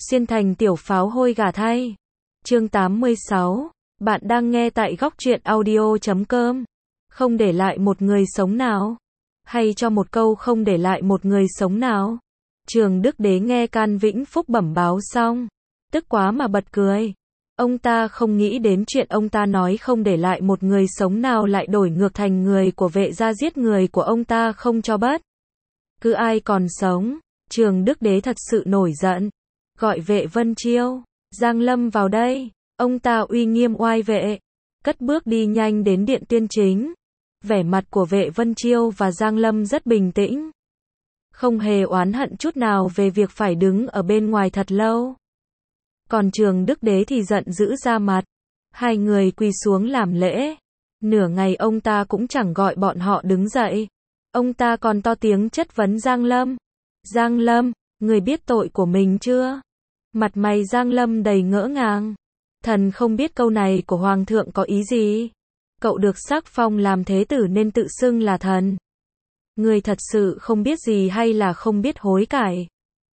Xiên thành tiểu pháo hôi gà thay. Chương 86. Bạn đang nghe tại góc truyện audio.com. Không để lại một người sống nào. Hay cho một câu không để lại một người sống nào. Trường Đức Đế nghe Can Vĩnh Phúc bẩm báo xong, tức quá mà bật cười. Ông ta không nghĩ đến chuyện ông ta nói không để lại một người sống nào lại đổi ngược thành người của Vệ gia giết người của ông ta không cho bất cứ ai còn sống. Trường Đức Đế thật sự nổi giận, gọi Vệ Vân Chiêu, Giang Lâm vào đây. Ông ta uy nghiêm oai vệ, cất bước đi nhanh đến điện tuyên chính. Vẻ mặt của Vệ Vân Chiêu và Giang Lâm rất bình tĩnh, không hề oán hận chút nào về việc phải đứng ở bên ngoài thật lâu. Còn Trường Đức Đế thì giận dữ ra mặt. Hai người quỳ xuống làm lễ. Nửa ngày ông ta cũng chẳng gọi bọn họ đứng dậy. Ông ta còn to tiếng chất vấn Giang Lâm. Giang Lâm, người biết tội của mình chưa? Mặt mày Giang Lâm đầy ngỡ ngàng. Thần không biết câu này của Hoàng thượng có ý gì. Cậu được sắc phong làm thế tử nên tự xưng là thần. Người thật sự không biết gì hay là không biết hối cải?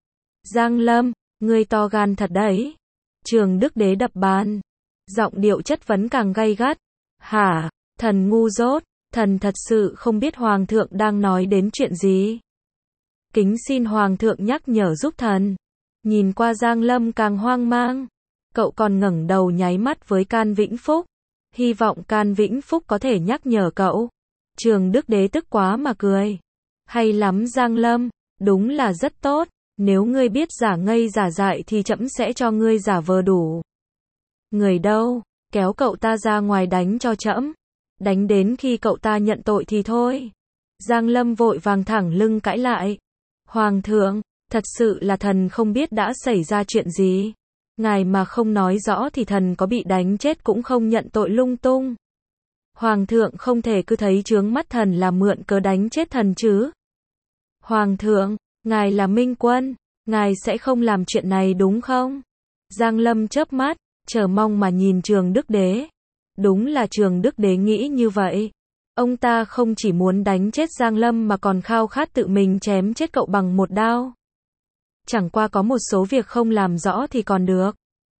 Giang Lâm, người to gan thật đấy. Trường Đức Đế đập bàn. Giọng điệu chất vấn càng gay gắt. Hả, thần ngu dốt, thần thật sự không biết Hoàng thượng đang nói đến chuyện gì. Kính xin Hoàng thượng nhắc nhở giúp thần. Nhìn qua Giang Lâm càng hoang mang. Cậu còn ngẩng đầu nháy mắt với Can Vĩnh Phúc. Hy vọng Can Vĩnh Phúc có thể nhắc nhở cậu. Trường Đức Đế tức quá mà cười. Hay lắm Giang Lâm, đúng là rất tốt. Nếu ngươi biết giả ngây giả dại thì trẫm sẽ cho ngươi giả vờ đủ. Người đâu, kéo cậu ta ra ngoài đánh cho trẫm. Đánh đến khi cậu ta nhận tội thì thôi. Giang Lâm vội vàng thẳng lưng cãi lại. Hoàng thượng, thật sự là thần không biết đã xảy ra chuyện gì. Ngài mà không nói rõ thì thần có bị đánh chết cũng không nhận tội lung tung. Hoàng thượng không thể cứ thấy chướng mắt thần là mượn cớ đánh chết thần chứ. Hoàng thượng, ngài là minh quân, ngài sẽ không làm chuyện này đúng không? Giang Lâm chớp mắt, chờ mong mà nhìn Trường Đức Đế. Đúng là Trường Đức Đế nghĩ như vậy. Ông ta không chỉ muốn đánh chết Giang Lâm mà còn khao khát tự mình chém chết cậu bằng một đao. Chẳng qua có một số việc không làm rõ thì còn được.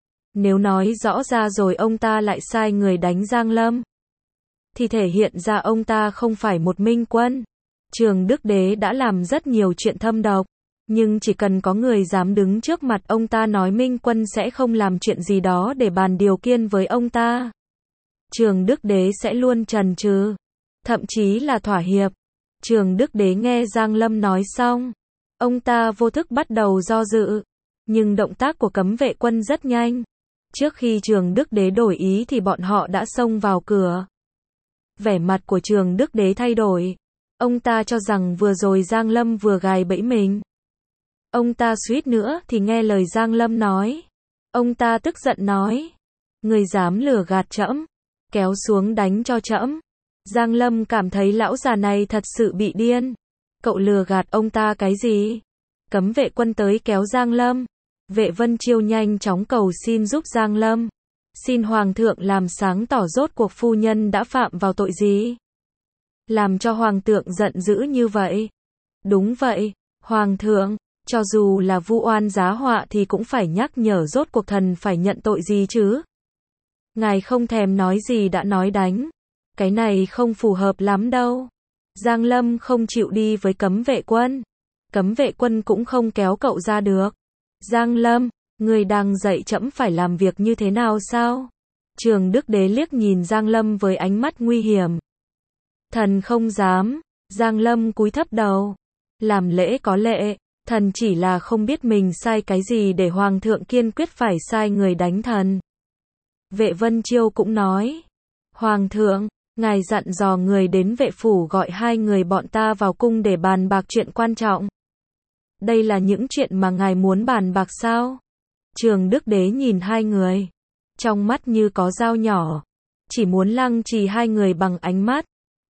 Nếu nói rõ ra rồi ông ta lại sai người đánh Giang Lâm, thì thể hiện ra ông ta không phải một minh quân. Trường Đức Đế đã làm rất nhiều chuyện thâm độc, nhưng chỉ cần có người dám đứng trước mặt ông ta nói minh quân sẽ không làm chuyện gì đó để bàn điều kiện với ông ta, Trường Đức Đế sẽ luôn chần chừ, thậm chí là thỏa hiệp. Trường Đức Đế nghe Giang Lâm nói xong, ông ta vô thức bắt đầu do dự, nhưng động tác của cấm vệ quân rất nhanh. Trước khi Trường Đức Đế đổi ý thì bọn họ đã xông vào cửa. Vẻ mặt của Trường Đức Đế thay đổi. Ông ta cho rằng vừa rồi Giang Lâm vừa gài bẫy mình. Ông ta suýt nữa thì nghe lời Giang Lâm nói. Ông ta tức giận nói. Người dám lừa gạt trẫm, kéo xuống đánh cho trẫm. Giang Lâm cảm thấy lão già này thật sự bị điên. Cậu lừa gạt ông ta cái gì? Cấm vệ quân tới kéo Giang Lâm. Vệ Vân Chiêu nhanh chóng cầu xin giúp Giang Lâm. Xin Hoàng thượng làm sáng tỏ rốt cuộc phu nhân đã phạm vào tội gì? Làm cho Hoàng thượng giận dữ như vậy. Đúng vậy, Hoàng thượng, cho dù là vu oan giá họa thì cũng phải nhắc nhở rốt cuộc thần phải nhận tội gì chứ. Ngài không thèm nói gì đã nói đánh. Cái này không phù hợp lắm đâu. Giang Lâm không chịu đi với cấm vệ quân. Cấm vệ quân cũng không kéo cậu ra được. Giang Lâm, người đang dạy trẫm phải làm việc như thế nào sao? Trường Đức Đế liếc nhìn Giang Lâm với ánh mắt nguy hiểm. Thần không dám. Giang Lâm cúi thấp đầu. Làm lễ có lệ, thần chỉ là không biết mình sai cái gì để Hoàng thượng kiên quyết phải sai người đánh thần. Vệ Vân Chiêu cũng nói. Hoàng thượng, ngài dặn dò người đến vệ phủ gọi hai người bọn ta vào cung để bàn bạc chuyện quan trọng. Đây là những chuyện mà ngài muốn bàn bạc sao? Trường Đức Đế nhìn hai người. Trong mắt như có dao nhỏ. Chỉ muốn lăng trì hai người bằng ánh mắt.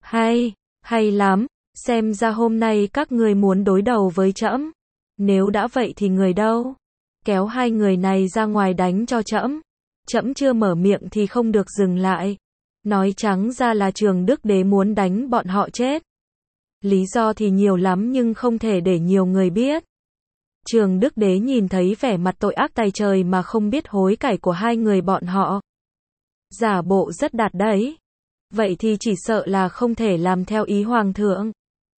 Hay lắm, xem ra hôm nay các người muốn đối đầu với trẫm. Nếu đã vậy thì người đâu? Kéo hai người này ra ngoài đánh cho trẫm. Trẫm chưa mở miệng thì không được dừng lại. Nói trắng ra là Trường Đức Đế muốn đánh bọn họ chết. Lý do thì nhiều lắm nhưng không thể để nhiều người biết. Trường Đức Đế nhìn thấy vẻ mặt tội ác tày trời mà không biết hối cải của hai người bọn họ. Giả bộ rất đạt đấy. Vậy thì chỉ sợ là không thể làm theo ý hoàng thượng.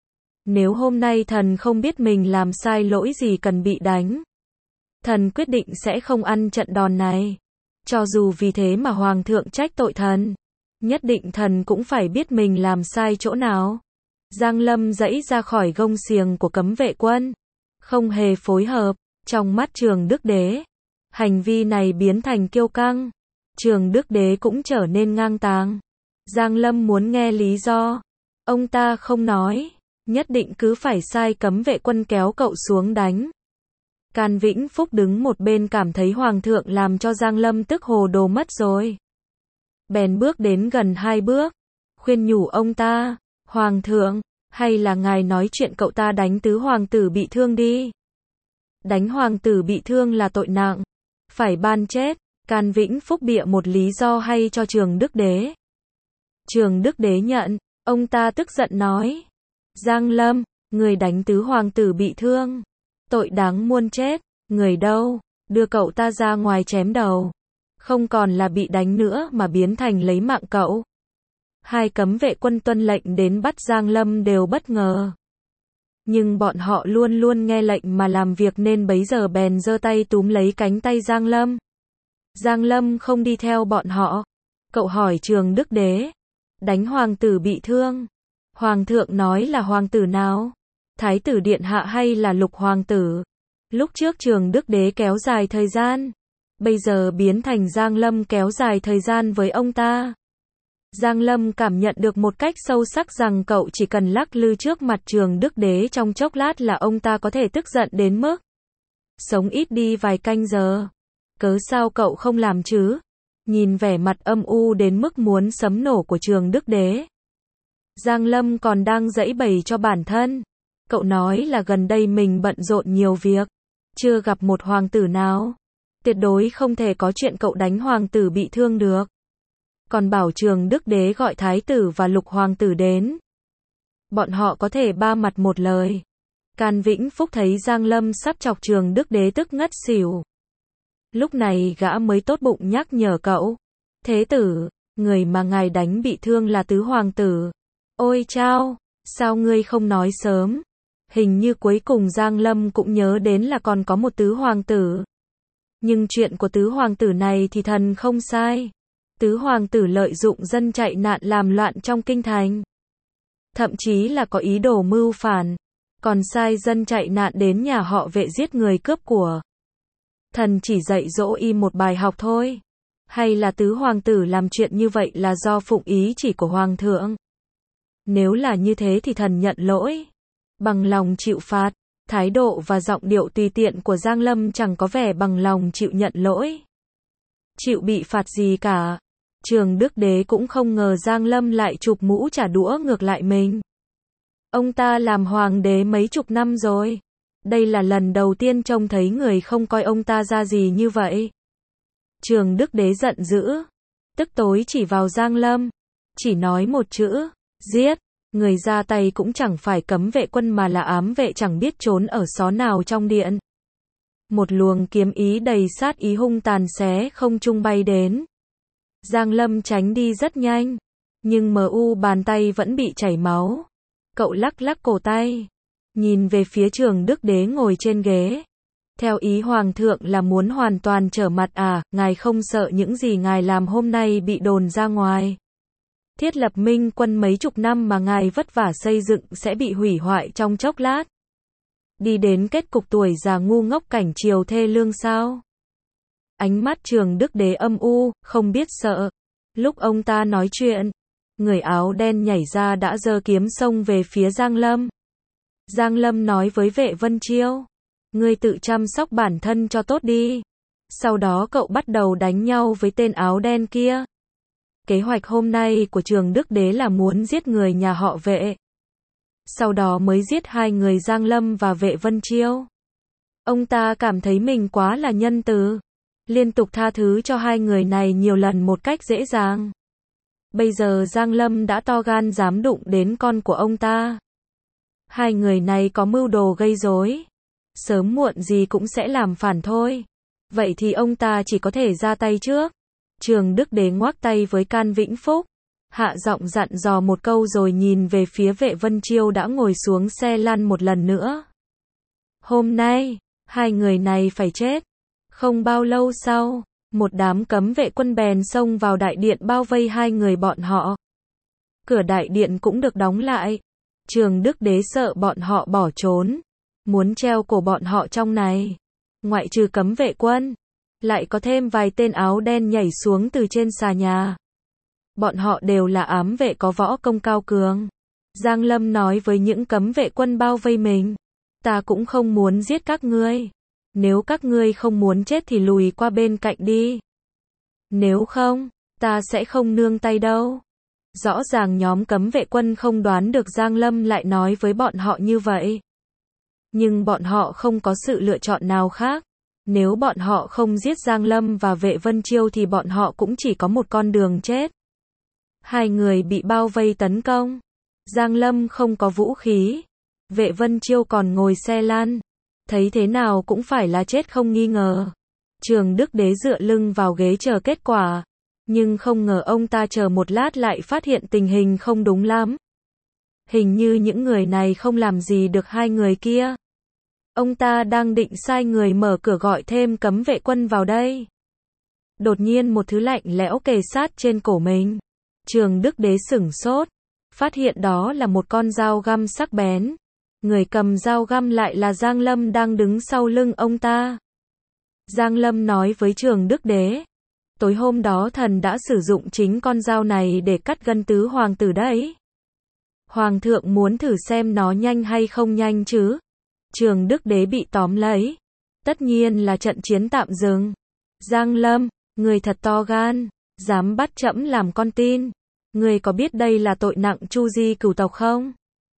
Nếu hôm nay thần không biết mình làm sai lỗi gì cần bị đánh, thần quyết định sẽ không ăn trận đòn này. Cho dù vì thế mà hoàng thượng trách tội thần, nhất định thần cũng phải biết mình làm sai chỗ nào. Giang Lâm giãy ra khỏi gông xiềng của cấm vệ quân, không hề phối hợp. Trong mắt Trường Đức Đế, hành vi này biến thành kiêu căng. Trường Đức Đế cũng trở nên ngang tàng. Giang Lâm muốn nghe lý do. Ông ta không nói, nhất định cứ phải sai cấm vệ quân kéo cậu xuống đánh. Can Vĩnh Phúc đứng một bên cảm thấy hoàng thượng làm cho Giang Lâm tức hồ đồ mất rồi. Bèn bước đến gần 2 bước, khuyên nhủ ông ta, hoàng thượng, hay là ngài nói chuyện cậu ta đánh tứ hoàng tử bị thương đi. Đánh hoàng tử bị thương là tội nặng, phải ban chết. Can Vĩnh Phúc bịa một lý do hay cho Trường Đức Đế. Trường Đức Đế nhận, ông ta tức giận nói, Giang Lâm, người đánh tứ hoàng tử bị thương, tội đáng muôn chết, người đâu, đưa cậu ta ra ngoài chém đầu. Không còn là bị đánh nữa mà biến thành lấy mạng cậu. Hai cấm vệ quân tuân lệnh đến bắt Giang Lâm đều bất ngờ. Nhưng bọn họ luôn luôn nghe lệnh mà làm việc nên bấy giờ bèn giơ tay túm lấy cánh tay Giang Lâm. Giang Lâm không đi theo bọn họ. Cậu hỏi Trường Đức Đế, đánh hoàng tử bị thương. Hoàng thượng nói là hoàng tử nào? Thái tử điện hạ hay là lục hoàng tử? Lúc trước Trường Đức Đế kéo dài thời gian, bây giờ biến thành Giang Lâm kéo dài thời gian với ông ta. Giang Lâm cảm nhận được một cách sâu sắc rằng cậu chỉ cần lắc lư trước mặt Trường Đức Đế trong chốc lát là ông ta có thể tức giận đến mức sống ít đi vài canh giờ. Cớ sao cậu không làm chứ? Nhìn vẻ mặt âm u đến mức muốn sấm nổ của Trường Đức Đế, Giang Lâm còn đang giãy bày cho bản thân. Cậu nói là gần đây mình bận rộn nhiều việc, chưa gặp một hoàng tử nào. Tuyệt đối không thể có chuyện cậu đánh hoàng tử bị thương được. Còn bảo Trường Đức Đế gọi thái tử và lục hoàng tử đến. Bọn họ có thể ba mặt một lời. Can Vĩnh Phúc thấy Giang Lâm sắp chọc Trường Đức Đế tức ngất xỉu. Lúc này gã mới tốt bụng nhắc nhở cậu. Thế tử, người mà ngài đánh bị thương là tứ hoàng tử. Ôi chao, sao ngươi không nói sớm? Hình như cuối cùng Giang Lâm cũng nhớ đến là còn có một tứ hoàng tử. Nhưng chuyện của tứ hoàng tử này thì thần không sai. Tứ hoàng tử lợi dụng dân chạy nạn làm loạn trong kinh thành. Thậm chí là có ý đồ mưu phản. Còn sai dân chạy nạn đến nhà họ Vệ giết người cướp của. Thần chỉ dạy dỗ y một bài học thôi. Hay là tứ hoàng tử làm chuyện như vậy là do phụng ý chỉ của hoàng thượng? Nếu là như thế thì thần nhận lỗi. Bằng lòng chịu phạt. Thái độ và giọng điệu tùy tiện của Giang Lâm chẳng có vẻ bằng lòng chịu nhận lỗi. Chịu bị phạt gì cả. Trường Đức Đế cũng không ngờ Giang Lâm lại chụp mũ trả đũa ngược lại mình. Ông ta làm hoàng đế mấy chục năm rồi. Đây là lần đầu tiên trông thấy người không coi ông ta ra gì như vậy. Trường Đức Đế giận dữ, tức tối chỉ vào Giang Lâm, chỉ nói một chữ, giết. Người ra tay cũng chẳng phải cấm vệ quân mà là ám vệ chẳng biết trốn ở xó nào trong điện. Một luồng kiếm ý đầy sát ý hung tàn xé không trung bay đến. Giang Lâm tránh đi rất nhanh, nhưng bàn tay vẫn bị chảy máu. Cậu lắc lắc cổ tay, nhìn về phía Trường Đức Đế ngồi trên ghế. Theo ý hoàng thượng là muốn hoàn toàn trở mặt à, ngài không sợ những gì ngài làm hôm nay bị đồn ra ngoài. Thiết lập minh quân mấy chục năm mà ngài vất vả xây dựng sẽ bị hủy hoại trong chốc lát. Đi đến kết cục tuổi già ngu ngốc cảnh triều thê lương sao? Ánh mắt Trường Đức Đế âm u, không biết sợ. Lúc ông ta nói chuyện, người áo đen nhảy ra đã giơ kiếm xông về phía Giang Lâm. Giang Lâm nói với Vệ Vân Chiêu, ngươi tự chăm sóc bản thân cho tốt đi. Sau đó cậu bắt đầu đánh nhau với tên áo đen kia. Kế hoạch hôm nay của Trường Đức Đế là muốn giết người nhà họ Vệ. Sau đó mới giết hai người Giang Lâm và Vệ Vân Chiêu. Ông ta cảm thấy mình quá là nhân từ. Liên tục tha thứ cho hai người này nhiều lần một cách dễ dàng. Bây giờ Giang Lâm đã to gan dám đụng đến con của ông ta. Hai người này có mưu đồ gây rối. sớm muộn gì cũng sẽ làm phản thôi. Vậy thì ông ta chỉ có thể ra tay trước. Trường Đức Đế ngoắc tay với Can Vĩnh Phúc, hạ giọng dặn dò một câu rồi nhìn về phía Vệ Vân Chiêu đã ngồi xuống xe lăn một lần nữa. Hôm nay, hai người này phải chết. Không bao lâu sau, một đám cấm vệ quân bèn xông vào đại điện bao vây hai người bọn họ. Cửa đại điện cũng được đóng lại. Trường Đức Đế sợ bọn họ bỏ trốn, muốn treo cổ bọn họ trong này. Ngoại trừ cấm vệ quân, lại có thêm vài tên áo đen nhảy xuống từ trên xà nhà. Bọn họ đều là ám vệ có võ công cao cường. Giang Lâm nói với những cấm vệ quân bao vây mình, ta cũng không muốn giết các ngươi. Nếu các ngươi không muốn chết thì lùi qua bên cạnh đi. Nếu không, ta sẽ không nương tay đâu. Rõ ràng nhóm cấm vệ quân không đoán được Giang Lâm lại nói với bọn họ như vậy. Nhưng bọn họ không có sự lựa chọn nào khác. Nếu bọn họ không giết Giang Lâm và Vệ Vân Chiêu thì bọn họ cũng chỉ có một con đường chết. Hai người bị bao vây tấn công. Giang Lâm không có vũ khí. Vệ Vân Chiêu còn ngồi xe lăn. Thấy thế nào cũng phải là chết không nghi ngờ. Trường Đức Đế dựa lưng vào ghế chờ kết quả. Nhưng không ngờ ông ta chờ một lát lại phát hiện tình hình không đúng lắm. Hình như những người này không làm gì được hai người kia. Ông ta đang định sai người mở cửa gọi thêm cấm vệ quân vào đây. Đột nhiên một thứ lạnh lẽo kề sát trên cổ mình. Trường Đức Đế sửng sốt. Phát hiện đó là một con dao găm sắc bén. Người cầm dao găm lại là Giang Lâm đang đứng sau lưng ông ta. Giang Lâm nói với Trường Đức Đế. Tối hôm đó thần đã sử dụng chính con dao này để cắt gân tứ hoàng tử đấy. Hoàng thượng muốn thử xem nó nhanh hay không nhanh chứ? Trường Đức Đế bị tóm lấy. Tất nhiên là trận chiến tạm dừng. Giang Lâm, người thật to gan, dám bắt trẫm làm con tin. Người có biết đây là tội nặng chu di cửu tộc không?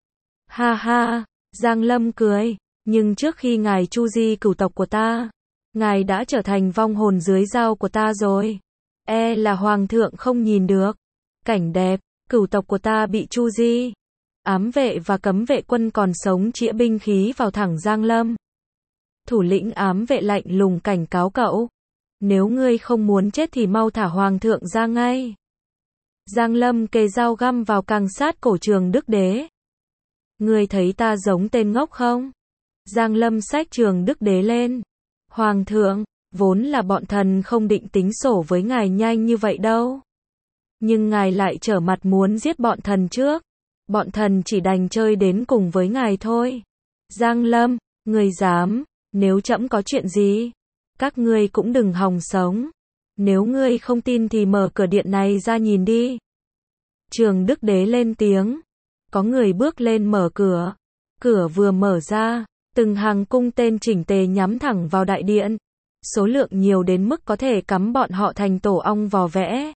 Ha ha, Giang Lâm cười. Nhưng trước khi ngài chu di cửu tộc của ta, ngài đã trở thành vong hồn dưới dao của ta rồi. E là hoàng thượng không nhìn được. Cảnh đẹp, cửu tộc của ta bị chu di. Ám vệ và cấm vệ quân còn sống chĩa binh khí vào thẳng Giang Lâm. Thủ lĩnh ám vệ lạnh lùng cảnh cáo cậu. Nếu ngươi không muốn chết thì mau thả hoàng thượng ra ngay. Giang Lâm kề dao găm vào càng sát cổ Trường Đức Đế. Ngươi thấy ta giống tên ngốc không? Giang Lâm xách Trường Đức Đế lên. Hoàng thượng, vốn là bọn thần không định tính sổ với ngài nhanh như vậy đâu. Nhưng ngài lại trở mặt muốn giết bọn thần trước. Bọn thần chỉ đành chơi đến cùng với ngài thôi. Giang Lâm, ngươi dám, nếu trẫm có chuyện gì, các ngươi cũng đừng hòng sống. Nếu ngươi không tin thì mở cửa điện này ra nhìn đi. Trường Đức Đế lên tiếng. Có người bước lên mở cửa. Cửa vừa mở ra, từng hàng cung tên chỉnh tề nhắm thẳng vào đại điện. Số lượng nhiều đến mức có thể cắm bọn họ thành tổ ong vò vẽ.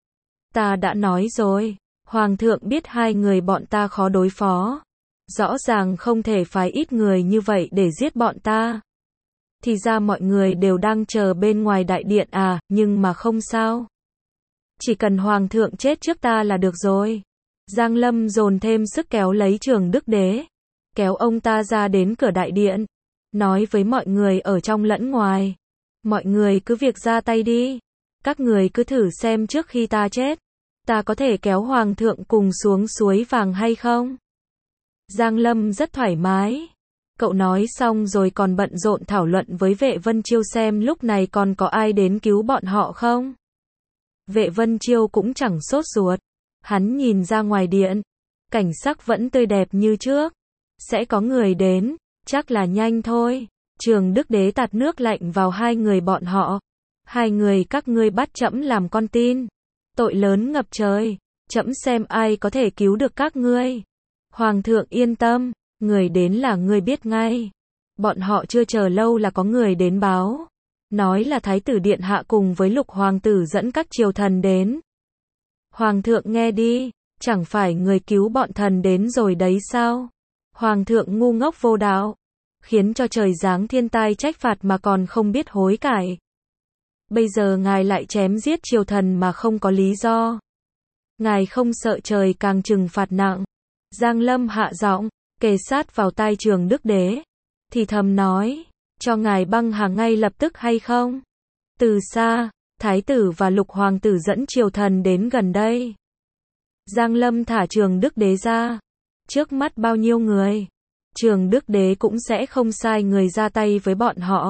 Ta đã nói rồi, Hoàng thượng biết hai người bọn ta khó đối phó. Rõ ràng không thể phái ít người như vậy để giết bọn ta. Thì ra mọi người đều đang chờ bên ngoài đại điện à, nhưng mà không sao. Chỉ cần Hoàng thượng chết trước ta là được rồi. Giang Lâm dồn thêm sức kéo lấy Trường Đức Đế. Kéo ông ta ra đến cửa đại điện. Nói với mọi người ở trong lẫn ngoài. Mọi người cứ việc ra tay đi. Các người cứ thử xem trước khi ta chết. Ta có thể kéo Hoàng thượng cùng xuống suối vàng hay không? Giang Lâm rất thoải mái. Cậu nói xong rồi còn bận rộn thảo luận với Vệ Vân Chiêu xem lúc này còn có ai đến cứu bọn họ không? Vệ Vân Chiêu cũng chẳng sốt ruột. Hắn nhìn ra ngoài điện. Cảnh sắc vẫn tươi đẹp như trước. Sẽ có người đến, chắc là nhanh thôi. Trường Đức Đế tạt nước lạnh vào hai người bọn họ. Hai người các ngươi bắt trẫm làm con tin. Tội lớn ngập trời. Trẫm xem ai có thể cứu được các ngươi. Hoàng thượng yên tâm, người đến là ngươi biết ngay. Bọn họ chưa chờ lâu là có người đến báo. Nói là Thái tử Điện Hạ cùng với Lục Hoàng tử dẫn các triều thần đến. Hoàng thượng nghe đi, chẳng phải người cứu bọn thần đến rồi đấy sao? Hoàng thượng ngu ngốc vô đạo, khiến cho trời giáng thiên tai trách phạt mà còn không biết hối cải. Bây giờ ngài lại chém giết triều thần mà không có lý do. Ngài không sợ trời càng trừng phạt nặng. Giang Lâm hạ giọng, kề sát vào tai Trường Đức Đế. thì thầm nói, cho ngài băng hà ngay lập tức hay không? Từ xa, thái tử và lục hoàng tử dẫn triều thần đến gần đây. Giang Lâm thả Trường Đức Đế ra. Trước mắt bao nhiêu người, Trường Đức Đế cũng sẽ không sai người ra tay với bọn họ.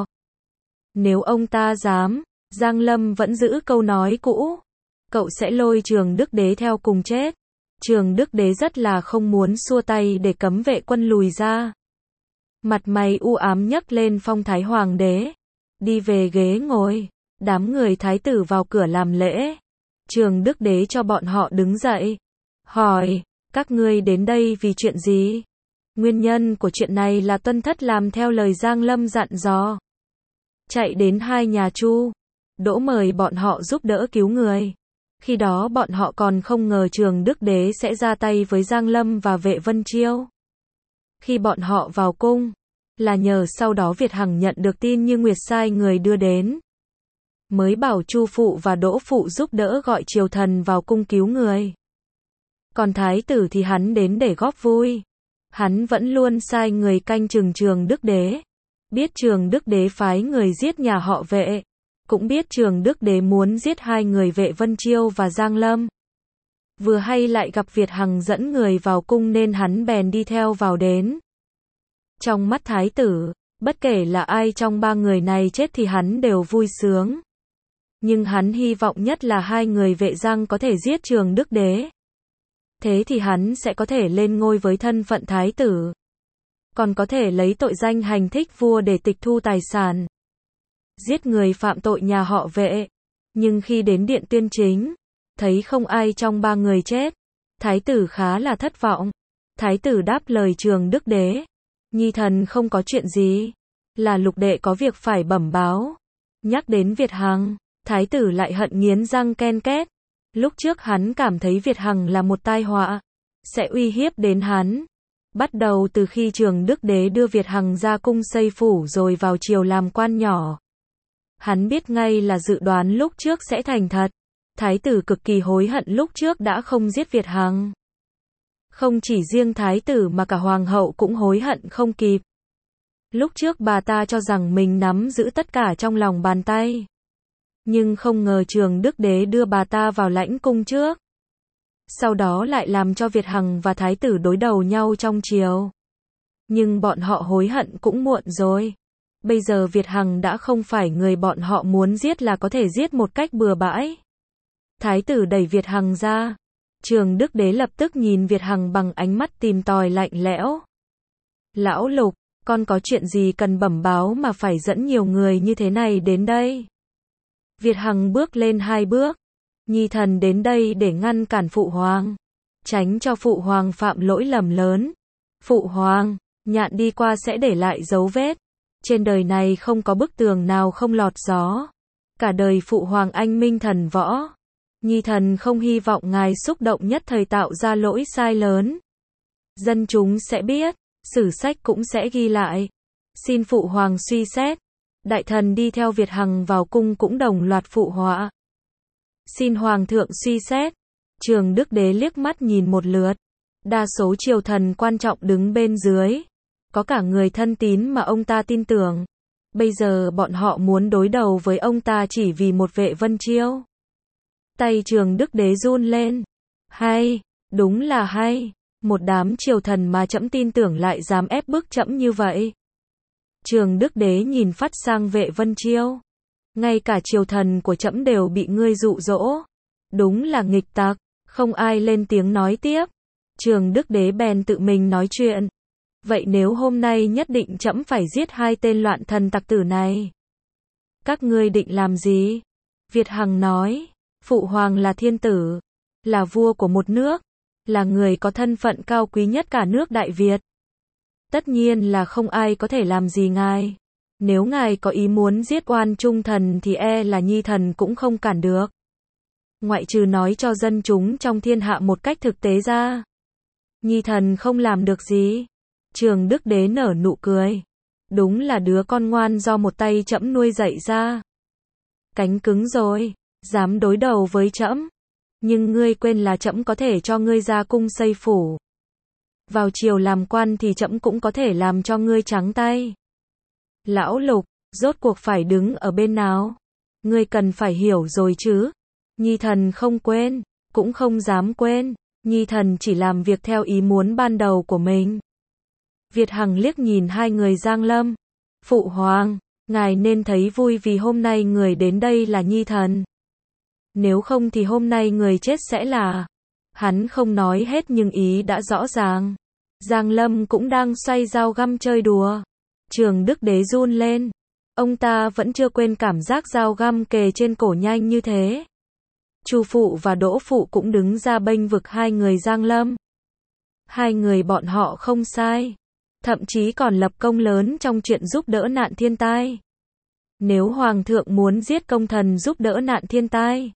Nếu ông ta dám, Giang Lâm vẫn giữ câu nói cũ. Cậu sẽ lôi Trường Đức Đế theo cùng chết. Trường Đức Đế rất là không muốn xua tay để cấm vệ quân lùi ra. Mặt mày u ám nhấc lên phong thái hoàng đế. Đi về ghế ngồi. Đám người thái tử vào cửa làm lễ. Trường Đức Đế cho bọn họ đứng dậy. Hỏi, các ngươi đến đây vì chuyện gì? Nguyên nhân của chuyện này là tuân thất làm theo lời Giang Lâm dặn dò. Chạy đến hai nhà Chu, Đỗ mời bọn họ giúp đỡ cứu người. Khi đó bọn họ còn không ngờ Trường Đức Đế sẽ ra tay với Giang Lâm và vệ Vân Chiêu. Khi bọn họ vào cung, là nhờ sau đó Việt Hằng nhận được tin như Nguyệt sai người đưa đến. Mới bảo Chu phụ và Đỗ phụ giúp đỡ gọi triều thần vào cung cứu người. Còn thái tử thì hắn đến để góp vui. Hắn vẫn luôn sai người canh chừng Trường Đức Đế. Biết Trường Đức Đế phái người giết nhà họ Vệ. Cũng biết Trường Đức Đế muốn giết hai người Vệ Vân Chiêu và Giang Lâm. Vừa hay lại gặp Việt Hằng dẫn người vào cung nên hắn bèn đi theo vào đến. Trong mắt thái tử, bất kể là ai trong ba người này chết thì hắn đều vui sướng. Nhưng hắn hy vọng nhất là hai người Vệ Giang có thể giết Trường Đức Đế. Thế thì hắn sẽ có thể lên ngôi với thân phận thái tử. Còn có thể lấy tội danh hành thích vua để tịch thu tài sản. Giết người phạm tội nhà họ Vệ. Nhưng khi đến điện tuyên chính, thấy không ai trong ba người chết. Thái tử khá là thất vọng. Thái tử đáp lời Trường Đức Đế. Nhi thần không có chuyện gì. Là lục đệ có việc phải bẩm báo. Nhắc đến Việt Hằng, thái tử lại hận nghiến răng ken két. Lúc trước hắn cảm thấy Việt Hằng là một tai họa, sẽ uy hiếp đến hắn. Bắt đầu từ khi Trường Đức Đế đưa Việt Hằng ra cung xây phủ rồi vào triều làm quan nhỏ. Hắn biết ngay là dự đoán lúc trước sẽ thành thật. Thái tử cực kỳ hối hận lúc trước đã không giết Việt Hằng. Không chỉ riêng thái tử mà cả hoàng hậu cũng hối hận không kịp. Lúc trước bà ta cho rằng mình nắm giữ tất cả trong lòng bàn tay. Nhưng không ngờ Trường Đức Đế đưa bà ta vào lãnh cung trước. Sau đó lại làm cho Việt Hằng và thái tử đối đầu nhau trong triều. Nhưng bọn họ hối hận cũng muộn rồi. Bây giờ Việt Hằng đã không phải người bọn họ muốn giết là có thể giết một cách bừa bãi. Thái tử đẩy Việt Hằng ra. Trường Đức Đế lập tức nhìn Việt Hằng bằng ánh mắt tìm tòi lạnh lẽo. Lão Lục, con có chuyện gì cần bẩm báo mà phải dẫn nhiều người như thế này đến đây? Việt Hằng bước lên 2 bước. Nhi thần đến đây để ngăn cản phụ hoàng. Tránh cho phụ hoàng phạm lỗi lầm lớn. Phụ hoàng, nhạn đi qua sẽ để lại dấu vết. Trên đời này không có bức tường nào không lọt gió. Cả đời phụ hoàng anh minh thần võ. Nhi thần không hy vọng ngài xúc động nhất thời tạo ra lỗi sai lớn. Dân chúng sẽ biết, sử sách cũng sẽ ghi lại. Xin phụ hoàng suy xét. Đại thần đi theo Việt Hằng vào cung cũng đồng loạt phụ họa. Xin hoàng thượng suy xét. Trường Đức Đế liếc mắt nhìn một lượt. Đa số triều thần quan trọng đứng bên dưới. Có cả người thân tín mà ông ta tin tưởng. Bây giờ bọn họ muốn đối đầu với ông ta chỉ vì một Vệ Vân Chiêu. Tay Trường Đức Đế run lên. Hay, đúng là hay. Một đám triều thần mà trẫm tin tưởng lại dám ép bức trẫm như vậy. Trường Đức Đế nhìn phát sang Vệ Vân Chiêu. Ngay cả triều thần của trẫm đều bị ngươi dụ dỗ. Đúng là nghịch tặc. Không ai lên tiếng nói tiếp. Trường Đức Đế bèn tự mình nói chuyện. Vậy nếu hôm nay nhất định trẫm phải giết hai tên loạn thần tặc tử này, các ngươi định làm gì? Việt Hằng nói, phụ hoàng là thiên tử, là vua của một nước, là người có thân phận cao quý nhất cả nước Đại Việt. Tất nhiên là không ai có thể làm gì ngài. Nếu ngài có ý muốn giết oan trung thần thì e là nhi thần cũng không cản được. Ngoại trừ nói cho dân chúng trong thiên hạ một cách thực tế ra, nhi thần không làm được gì. Trường Đức Đế nở nụ cười. Đúng là đứa con ngoan do một tay trẫm nuôi dạy ra. Cánh cứng rồi, dám đối đầu với trẫm. Nhưng ngươi quên là trẫm có thể cho ngươi ra cung xây phủ. Vào triều làm quan thì trẫm cũng có thể làm cho ngươi trắng tay. Lão Lục, rốt cuộc phải đứng ở bên nào? Ngươi cần phải hiểu rồi chứ. Nhi thần không quên, cũng không dám quên. Nhi thần chỉ làm việc theo ý muốn ban đầu của mình. Việt Hằng liếc nhìn hai người Giang Lâm. Phụ hoàng, ngài nên thấy vui vì hôm nay người đến đây là Nhi thần. Nếu không thì hôm nay người chết sẽ là... Hắn không nói hết nhưng ý đã rõ ràng. Giang Lâm cũng đang xoay dao găm chơi đùa. Trường Đức Đế run lên. Ông ta vẫn chưa quên cảm giác dao găm kề trên cổ nhanh như thế. Chu phụ và Đỗ phụ cũng đứng ra bênh vực hai người Giang Lâm. Hai người bọn họ không sai. Thậm chí còn lập công lớn trong chuyện giúp đỡ nạn thiên tai. Nếu Hoàng thượng muốn giết công thần giúp đỡ nạn thiên tai,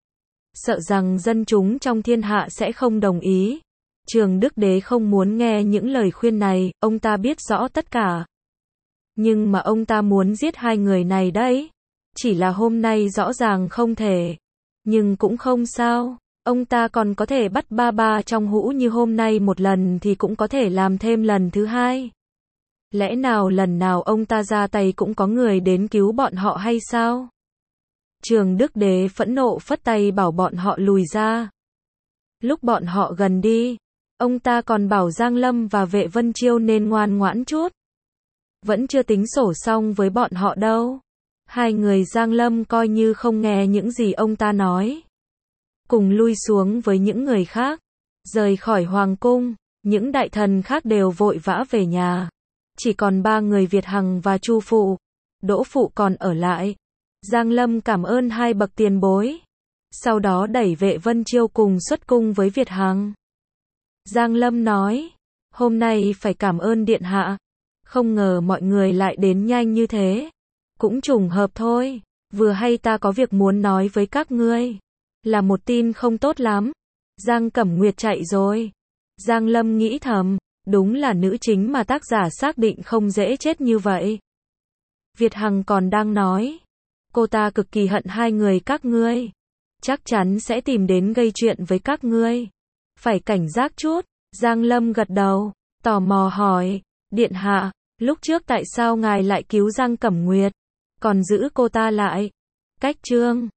sợ rằng dân chúng trong thiên hạ sẽ không đồng ý. Trường Đức Đế không muốn nghe những lời khuyên này, ông ta biết rõ tất cả. Nhưng mà ông ta muốn giết hai người này đấy. Chỉ là hôm nay rõ ràng không thể. Nhưng cũng không sao. Ông ta còn có thể bắt ba ba trong hũ như hôm nay một lần thì cũng có thể làm thêm lần thứ hai. Lẽ nào lần nào ông ta ra tay cũng có người đến cứu bọn họ hay sao? Trường Đức Đế phẫn nộ phất tay bảo bọn họ lùi ra. Lúc bọn họ gần đi, ông ta còn bảo Giang Lâm và Vệ Vân Chiêu nên ngoan ngoãn chút. Vẫn chưa tính sổ xong với bọn họ đâu. Hai người Giang Lâm coi như không nghe những gì ông ta nói. Cùng lui xuống với những người khác. Rời khỏi hoàng cung, những đại thần khác đều vội vã về nhà. Chỉ còn ba người Việt Hằng và Chu phụ. Đỗ phụ còn ở lại. Giang Lâm cảm ơn hai bậc tiền bối. Sau đó đẩy Vệ Vân Chiêu cùng xuất cung với Việt Hằng. Giang Lâm nói, hôm nay phải cảm ơn điện hạ. Không ngờ mọi người lại đến nhanh như thế. Cũng trùng hợp thôi. Vừa hay ta có việc muốn nói với các ngươi. Là một tin không tốt lắm. Giang Cẩm Nguyệt chạy rồi. Giang Lâm nghĩ thầm, đúng là nữ chính mà tác giả xác định không dễ chết như vậy. Việt Hằng còn đang nói, cô ta cực kỳ hận hai người các ngươi. Chắc chắn sẽ tìm đến gây chuyện với các ngươi. Phải cảnh giác chút. Giang Lâm gật đầu, tò mò hỏi, điện hạ, lúc trước tại sao ngài lại cứu Giang Cẩm Nguyệt, còn giữ cô ta lại? Cách chương